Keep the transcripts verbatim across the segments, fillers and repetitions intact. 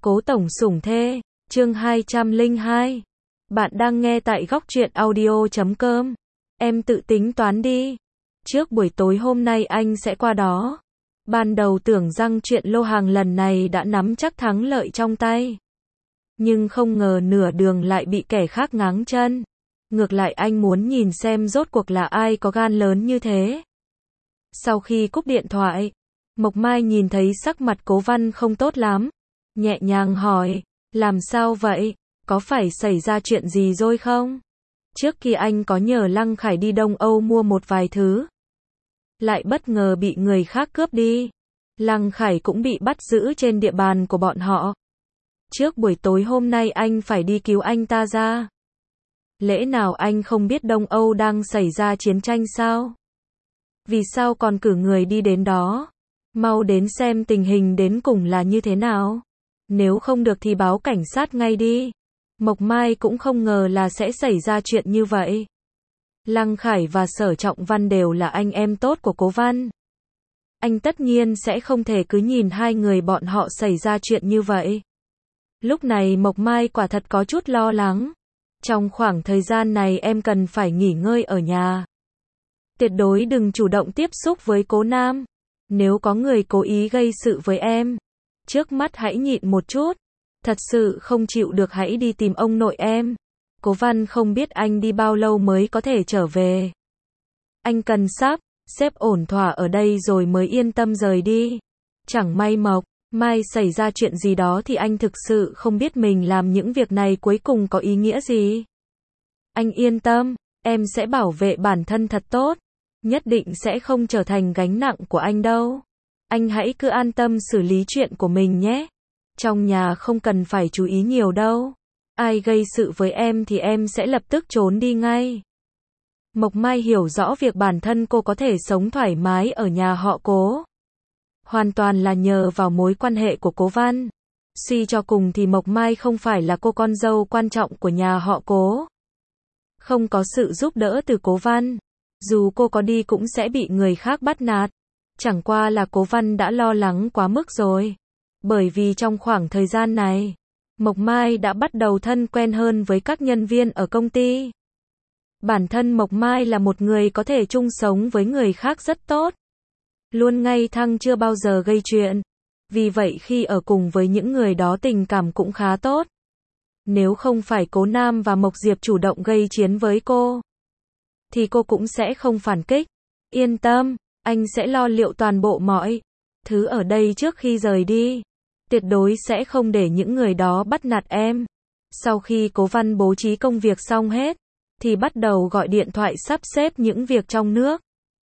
Cố tổng sủng thê, chương hai trăm lẻ hai. Bạn đang nghe tại góc truyện audio chấm com. Em tự tính toán đi. Trước buổi tối hôm nay anh sẽ qua đó. Ban đầu tưởng rằng chuyện lô hàng lần này đã nắm chắc thắng lợi trong tay. Nhưng không ngờ nửa đường lại bị kẻ khác ngáng chân. Ngược lại anh muốn nhìn xem rốt cuộc là ai có gan lớn như thế. Sau khi cúp điện thoại, Mộc Mai nhìn thấy sắc mặt Cố Văn không tốt lắm. Nhẹ nhàng hỏi, làm sao vậy? Có phải xảy ra chuyện gì rồi không? Trước khi anh có nhờ Lăng Khải đi Đông Âu mua một vài thứ. Lại bất ngờ bị người khác cướp đi. Lăng Khải cũng bị bắt giữ trên địa bàn của bọn họ. Trước buổi tối hôm nay anh phải đi cứu anh ta ra. Lẽ nào anh không biết Đông Âu đang xảy ra chiến tranh sao? Vì sao còn cử người đi đến đó? Mau đến xem tình hình đến cùng là như thế nào. Nếu không được thì báo cảnh sát ngay đi. Mộc Mai cũng không ngờ là sẽ xảy ra chuyện như vậy. Lăng Khải và Sở Trọng Văn đều là anh em tốt của Cố Văn. Anh tất nhiên sẽ không thể cứ nhìn hai người bọn họ xảy ra chuyện như vậy. Lúc này Mộc Mai quả thật có chút lo lắng. Trong khoảng thời gian này em cần phải nghỉ ngơi ở nhà. Tuyệt đối đừng chủ động tiếp xúc với Cố Nam. Nếu có người cố ý gây sự với em, trước mắt hãy nhịn một chút. Thật sự không chịu được hãy đi tìm ông nội em. Cố Văn không biết anh đi bao lâu mới có thể trở về. Anh cần sắp xếp ổn thỏa ở đây rồi mới yên tâm rời đi. Chẳng may Mộc Mai xảy ra chuyện gì đó thì anh thực sự không biết mình làm những việc này cuối cùng có ý nghĩa gì. Anh yên tâm, em sẽ bảo vệ bản thân thật tốt. Nhất định sẽ không trở thành gánh nặng của anh đâu. Anh hãy cứ an tâm xử lý chuyện của mình nhé. Trong nhà không cần phải chú ý nhiều đâu. Ai gây sự với em thì em sẽ lập tức trốn đi ngay. Mộc Mai hiểu rõ việc bản thân cô có thể sống thoải mái ở nhà họ Cố. Hoàn toàn là nhờ vào mối quan hệ của Cố Văn. Suy cho cùng thì Mộc Mai không phải là cô con dâu quan trọng của nhà họ Cố. Không có sự giúp đỡ từ Cố Văn, dù cô có đi cũng sẽ bị người khác bắt nạt. Chẳng qua là Cố Văn đã lo lắng quá mức rồi. Bởi vì trong khoảng thời gian này, Mộc Mai đã bắt đầu thân quen hơn với các nhân viên ở công ty. Bản thân Mộc Mai là một người có thể chung sống với người khác rất tốt. Luôn ngay thẳng chưa bao giờ gây chuyện. Vì vậy khi ở cùng với những người đó tình cảm cũng khá tốt. Nếu không phải Cố Nam và Mộc Diệp chủ động gây chiến với cô, thì cô cũng sẽ không phản kích. Yên tâm, anh sẽ lo liệu toàn bộ mọi thứ ở đây trước khi rời đi. Tuyệt đối sẽ không để những người đó bắt nạt em. Sau khi Cố Văn bố trí công việc xong hết, thì bắt đầu gọi điện thoại sắp xếp những việc trong nước.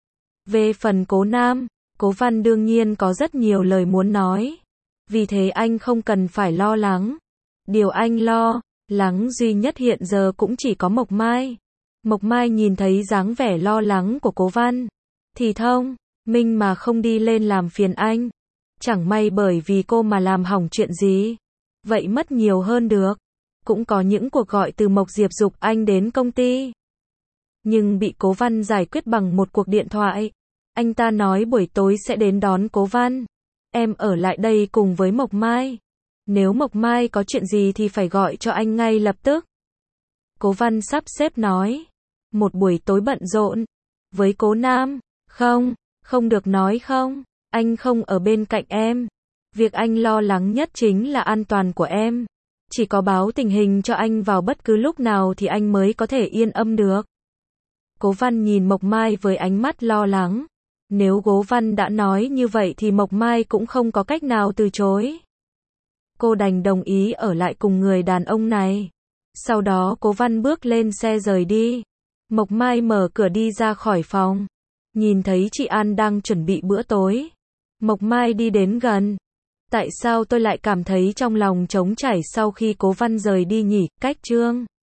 Về phần Cố Nam, Cố Văn đương nhiên có rất nhiều lời muốn nói. Vì thế anh không cần phải lo lắng. Điều anh lo lắng duy nhất hiện giờ cũng chỉ có Mộc Mai. Mộc Mai nhìn thấy dáng vẻ lo lắng của Cố Văn, thì thông minh mà không đi lên làm phiền anh. Chẳng may bởi vì cô mà làm hỏng chuyện gì. Vậy mất nhiều hơn được. Cũng có những cuộc gọi từ Mộc Diệp giục anh đến công ty. Nhưng bị Cố Văn giải quyết bằng một cuộc điện thoại. Anh ta nói buổi tối sẽ đến đón Cố Văn. Em ở lại đây cùng với Mộc Mai. Nếu Mộc Mai có chuyện gì thì phải gọi cho anh ngay lập tức. Cố Văn sắp xếp nói. Một buổi tối bận rộn. Với Cố Nam. Không, không được nói không. Anh không ở bên cạnh em. Việc anh lo lắng nhất chính là an toàn của em. Chỉ có báo tình hình cho anh vào bất cứ lúc nào thì anh mới có thể yên tâm được. Cố Văn nhìn Mộc Mai với ánh mắt lo lắng. Nếu Cố Văn đã nói như vậy thì Mộc Mai cũng không có cách nào từ chối. Cô đành đồng ý ở lại cùng người đàn ông này. Sau đó Cố Văn bước lên xe rời đi. Mộc Mai mở cửa đi ra khỏi phòng. Nhìn thấy chị An đang chuẩn bị bữa tối. Mộc Mai đi đến gần. Tại sao tôi lại cảm thấy trong lòng trống trải sau khi Cố Văn rời đi nhỉ? Cách chương